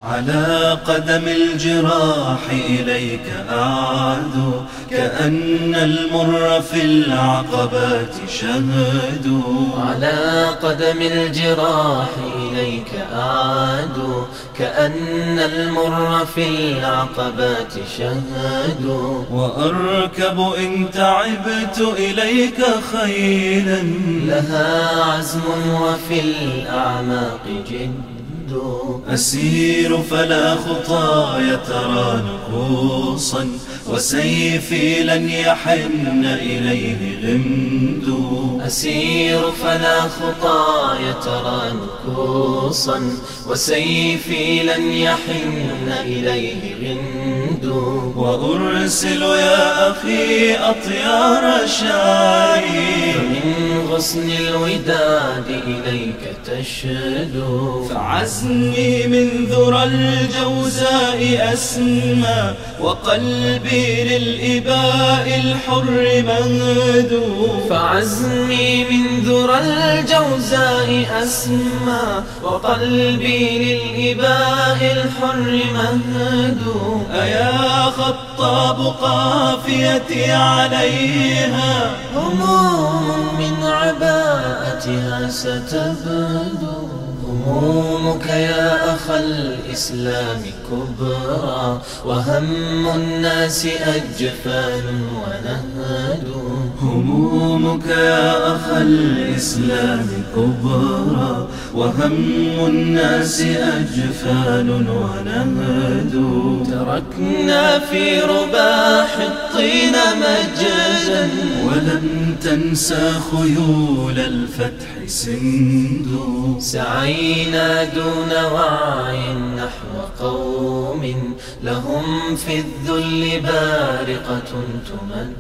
على قدم الجراح إليك أعد، كأن المر في العقبات شهد. على قدم الجراح إليك أعد، كأن المر في العقبات شهد. وأركب إن تعبت إليك خيلا، لها عزم وفي الأعماق جد. أسير فلا خطاي ترى نكوصا، وسيفي لن يحن إليه غمد. أسير فلا خطاي ترى نكوصا، وسيفي لن يحن إليه غمد. وأرسل يا أخي أطيار شعري، فمن غصن الوداد إليك تشدو. فعزمي من ذرى الجوزاء أسمى، وقلبي للإباء الحر مهدو. فعزمي من ذرى الجوزاء أسمى، وقلبي للإباء الحر مهدو. أيا خطاب قافيتي عليها، هموم من عباءتها ستبدو. همومك يا أخ الإسلام كبرى، وهم الناس أجفان ونهد. همومك يا أخ الإسلام كبرى، وهم الناس أجفان ونهد. تركنا في رباح الطين مجدا، ولم تنسى خيول الفتح سندو. سعينا دون وعي نحو قوم، لهم في الذل بارقة تمد.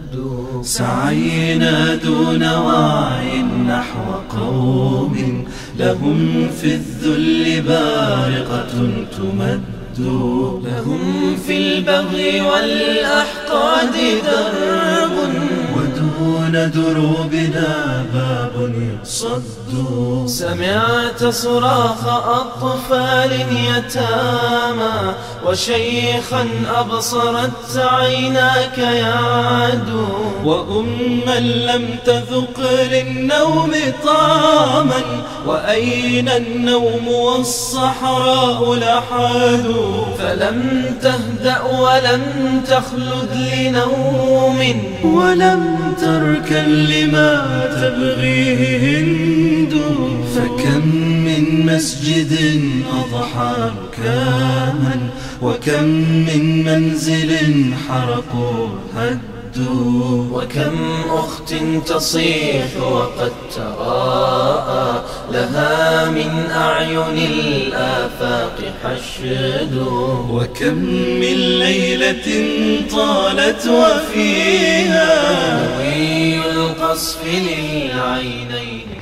سعينا دون وعي نحو قوم، لهم في الذل بارقة تمد. لهم في البغي والأحقاد درب، ودون دروبنا باب يصد. سمعت صراخ أطفال يتامى، وشيخا أبصرت عيناك يعدو. وأما لم تذق للنوم طعما، وأين النوم والصحراء لحد. فلم تهدأ ولم تخلد لنوم، ولم تركن لما تبغيه هند. فكم من مسجد أضحى ركاما، وكم من منزل حرقوا هدوا. وكم أخت تصيح وقد تراءى، لها من أعين الآفاق حشد. وكم من ليلة طالت وفيها نوي القصف للعينين